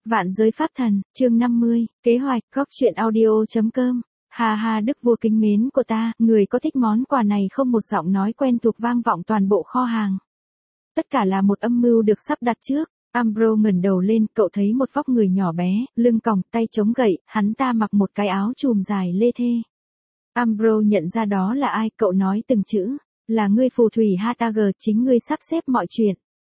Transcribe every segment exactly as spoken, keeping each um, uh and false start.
Vạn giới pháp thần, chương năm mươi, kế hoạch, góc truyện audio.com. Ha ha, đức vua kính mến của ta, người có thích món quà này không? Một giọng nói quen thuộc vang vọng toàn bộ kho hàng. Tất cả là một âm mưu được sắp đặt trước. Ambrose ngẩng đầu lên, cậu thấy một vóc người nhỏ bé, lưng còng, tay chống gậy, hắn ta mặc một cái áo chùm dài lê thê. Ambrose nhận ra đó là ai, cậu nói từng chữ, là ngươi phù thủy Hatager, chính ngươi sắp xếp mọi chuyện.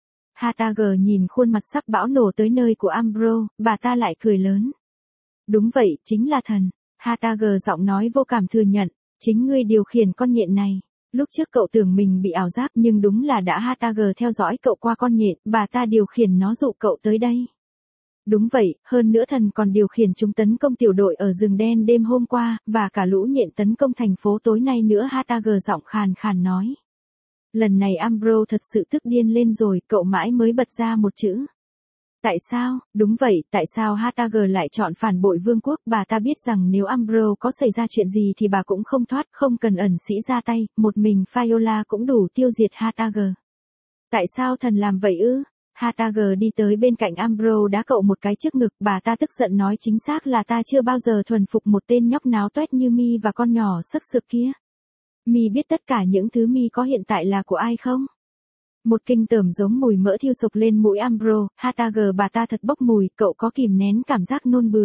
Hatager nhìn khuôn mặt sắp bão nổ tới nơi của Ambrose, bà ta lại cười lớn. Đúng vậy, chính là thần. Hatager giọng nói vô cảm thừa nhận, chính ngươi điều khiển con nhện này. Lúc trước cậu tưởng mình bị ảo giác nhưng đúng là đã Hatager theo dõi cậu qua con nhện, bà ta điều khiển nó dụ cậu tới đây. Đúng vậy, hơn nữa thần còn điều khiển chúng tấn công tiểu đội ở rừng đen đêm hôm qua, và cả lũ nhện tấn công thành phố tối nay nữa. Hatager giọng khàn khàn nói. Lần này Ambrose thật sự tức điên lên rồi, cậu mãi mới bật ra một chữ. Tại sao? Đúng vậy, tại sao Hatager lại chọn phản bội vương quốc? Bà ta biết rằng nếu Ambrose có xảy ra chuyện gì thì bà cũng không thoát, không cần ẩn sĩ ra tay, một mình Viola cũng đủ tiêu diệt Hatager. Tại sao thần làm vậy ư? Hatager đi tới bên cạnh Ambrose đá cậu một cái trước ngực, bà ta tức giận nói, chính xác là ta chưa bao giờ thuần phục một tên nhóc náo toét như Mi và con nhỏ sức sực kia. Mi biết tất cả những thứ Mi có hiện tại là của ai không? Một kinh tởm giống mùi mỡ thiêu sộc lên mũi Ambrose. Hatager, bà ta thật bốc mùi, cậu có kìm nén cảm giác nôn bừa.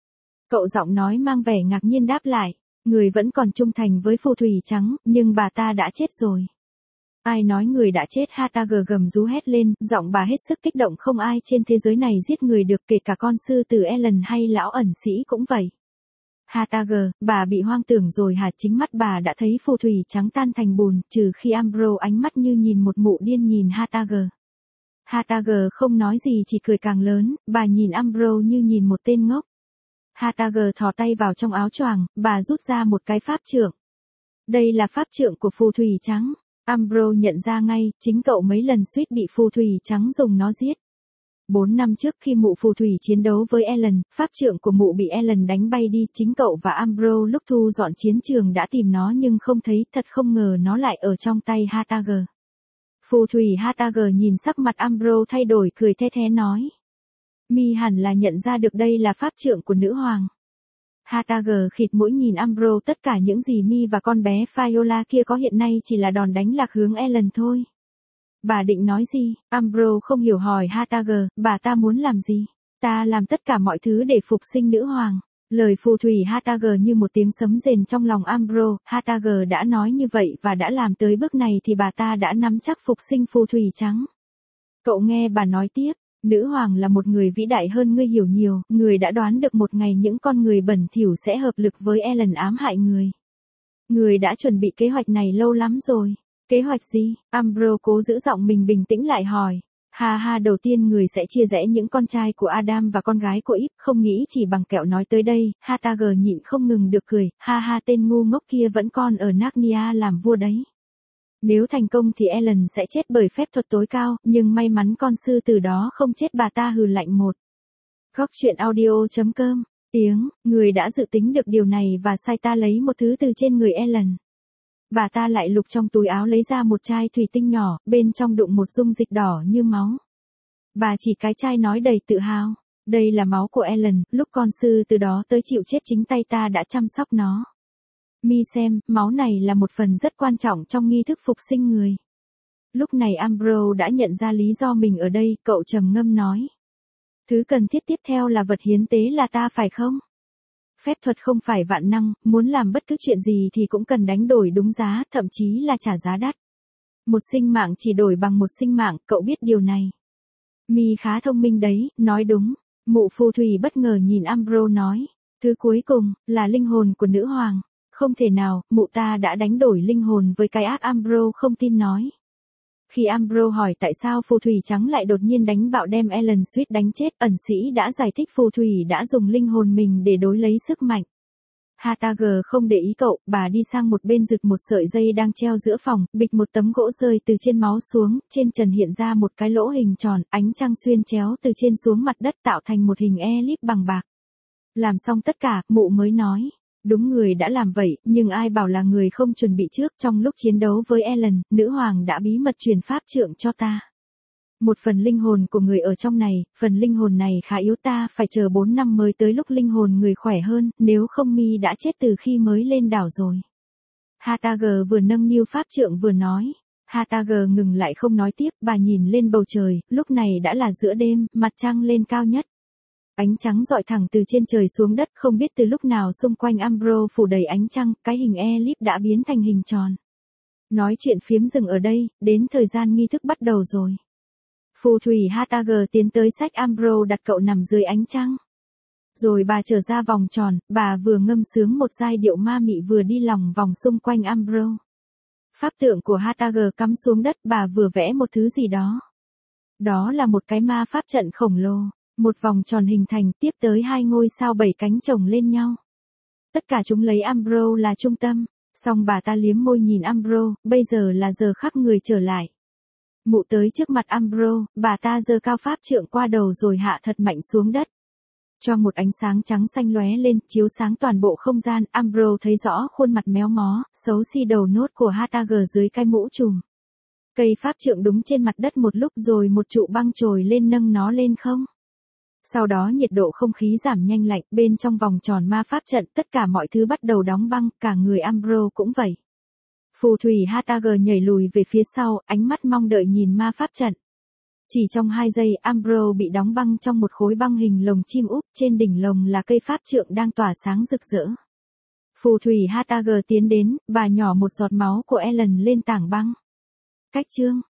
Cậu giọng nói mang vẻ ngạc nhiên đáp lại, người vẫn còn trung thành với phù thủy trắng, nhưng bà ta đã chết rồi. Ai nói người đã chết? Hatager gầm rú hét lên, giọng bà hết sức kích động, không ai trên thế giới này giết người được, kể cả con sư tử Ellen hay lão ẩn sĩ cũng vậy. Hatager, bà bị hoang tưởng rồi hả? Chính mắt bà đã thấy phù thủy trắng tan thành bùn, trừ khi Ambrose ánh mắt như nhìn một mụ điên nhìn Hatager. Hatager không nói gì, chỉ cười càng lớn, bà nhìn Ambrose như nhìn một tên ngốc. Hatager thò tay vào trong áo choàng, bà rút ra một cái pháp trượng. Đây là pháp trượng của phù thủy trắng. Ambrose nhận ra ngay, chính cậu mấy lần suýt bị phù thủy trắng dùng nó giết. Bốn năm trước khi mụ phù thủy chiến đấu với Ellen, pháp trượng của mụ bị Ellen đánh bay đi, chính cậu và Ambrose lúc thu dọn chiến trường đã tìm nó nhưng không thấy, thật không ngờ nó lại ở trong tay Hatager. Phù thủy Hatager nhìn sắc mặt Ambrose thay đổi, cười the thé nói. Mi hẳn là nhận ra được đây là pháp trượng của nữ hoàng. Hatager khịt mũi nhìn Ambrose, tất cả những gì Mi và con bé Viola kia có hiện nay chỉ là đòn đánh lạc hướng Ellen thôi. Bà định nói gì? Ambrose không hiểu hỏi Hatager, bà ta muốn làm gì? Ta làm tất cả mọi thứ để phục sinh nữ hoàng. Lời phù thủy Hatager như một tiếng sấm rền trong lòng Ambrose. Hatager đã nói như vậy và đã làm tới bước này thì bà ta đã nắm chắc phục sinh phù thủy trắng. Cậu nghe bà nói tiếp, nữ hoàng là một người vĩ đại hơn ngươi hiểu nhiều, người đã đoán được một ngày những con người bẩn thỉu sẽ hợp lực với Ellen ám hại người. Người đã chuẩn bị kế hoạch này lâu lắm rồi. Kế hoạch gì? Ambrose cố giữ giọng mình bình tĩnh lại hỏi. Ha ha, đầu tiên người sẽ chia rẽ những con trai của Adam và con gái của Eve, không nghĩ chỉ bằng kẹo. Nói tới đây, Hatager nhịn không ngừng được cười, ha ha, tên ngu ngốc kia vẫn còn ở Narnia làm vua đấy. Nếu thành công thì Ellen sẽ chết bởi phép thuật tối cao, nhưng may mắn con sư tử đó không chết. Bà ta hừ lạnh một. Góc truyện audio.com. Tiếng, người đã dự tính được điều này và sai ta lấy một thứ từ trên người Ellen. Bà ta lại lục trong túi áo lấy ra một chai thủy tinh nhỏ, bên trong đựng một dung dịch đỏ như máu. Bà chỉ cái chai nói đầy tự hào. Đây là máu của Ellen, lúc con sư từ đó tới chịu chết chính tay ta đã chăm sóc nó. Mi xem, máu này là một phần rất quan trọng trong nghi thức phục sinh người. Lúc này Ambrose đã nhận ra lý do mình ở đây, cậu trầm ngâm nói. Thứ cần thiết tiếp theo là vật hiến tế là ta phải không? Phép thuật không phải vạn năng, muốn làm bất cứ chuyện gì thì cũng cần đánh đổi đúng giá, thậm chí là trả giá đắt. Một sinh mạng chỉ đổi bằng một sinh mạng, cậu biết điều này. Mi khá thông minh đấy, nói đúng. Mụ phù thủy bất ngờ nhìn Ambrose nói. Thứ cuối cùng, là linh hồn của nữ hoàng. Không thể nào, mụ ta đã đánh đổi linh hồn với cái ác. Ambrose không tin nói. Khi Ambrose hỏi tại sao phù thủy trắng lại đột nhiên đánh bạo đem Ellen suýt đánh chết, ẩn sĩ đã giải thích phù thủy đã dùng linh hồn mình để đối lấy sức mạnh. Hatager không để ý cậu, bà đi sang một bên giật một sợi dây đang treo giữa phòng, bịch một tấm gỗ rơi từ trên máu xuống, trên trần hiện ra một cái lỗ hình tròn, ánh trăng xuyên chéo từ trên xuống mặt đất tạo thành một hình elip bằng bạc. Làm xong tất cả, mụ mới nói. Đúng, người đã làm vậy, nhưng ai bảo là người không chuẩn bị trước. Trong lúc chiến đấu với Ellen, nữ hoàng đã bí mật truyền pháp trượng cho ta. Một phần linh hồn của người ở trong này, phần linh hồn này khá yếu, ta phải chờ bốn năm mới tới lúc linh hồn người khỏe hơn, nếu không mi đã chết từ khi mới lên đảo rồi. Hatager vừa nâng niu pháp trượng vừa nói. Hatager ngừng lại không nói tiếp, bà nhìn lên bầu trời, lúc này đã là giữa đêm, mặt trăng lên cao nhất. Ánh trắng rọi thẳng từ trên trời xuống đất, không biết từ lúc nào xung quanh Umbro phủ đầy ánh trăng, cái hình elip đã biến thành hình tròn. Nói chuyện phiếm dừng ở đây, đến thời gian nghi thức bắt đầu rồi. Phù thủy Hatager tiến tới sách Umbro đặt cậu nằm dưới ánh trăng. Rồi bà trở ra vòng tròn, bà vừa ngâm sướng một giai điệu ma mị vừa đi lòng vòng xung quanh Umbro. Pháp tượng của Hatager cắm xuống đất, bà vừa vẽ một thứ gì đó. Đó là một cái ma pháp trận khổng lồ, một vòng tròn hình thành, tiếp tới hai ngôi sao bảy cánh chồng lên nhau. Tất cả chúng lấy Umbro là trung tâm, xong bà ta liếm môi nhìn Umbro, bây giờ là giờ khắc người trở lại. Mụ tới trước mặt Umbro, bà ta giơ cao pháp trượng qua đầu rồi hạ thật mạnh xuống đất. Cho một ánh sáng trắng xanh lóe lên, chiếu sáng toàn bộ không gian, Umbro thấy rõ khuôn mặt méo mó, xấu xí đầu nốt của Hatager dưới cái mũ trùm. Cây pháp trượng đúng trên mặt đất một lúc rồi một trụ băng trồi lên nâng nó lên không. Sau đó nhiệt độ không khí giảm nhanh lạnh, bên trong vòng tròn ma pháp trận tất cả mọi thứ bắt đầu đóng băng, cả người Umbro cũng vậy. Phù thủy Hatager nhảy lùi về phía sau, ánh mắt mong đợi nhìn ma pháp trận. Chỉ trong hai giây, Umbro bị đóng băng trong một khối băng hình lồng chim úp, trên đỉnh lồng là cây pháp trượng đang tỏa sáng rực rỡ. Phù thủy Hatager tiến đến, bà nhỏ một giọt máu của Ellen lên tảng băng. Cách chương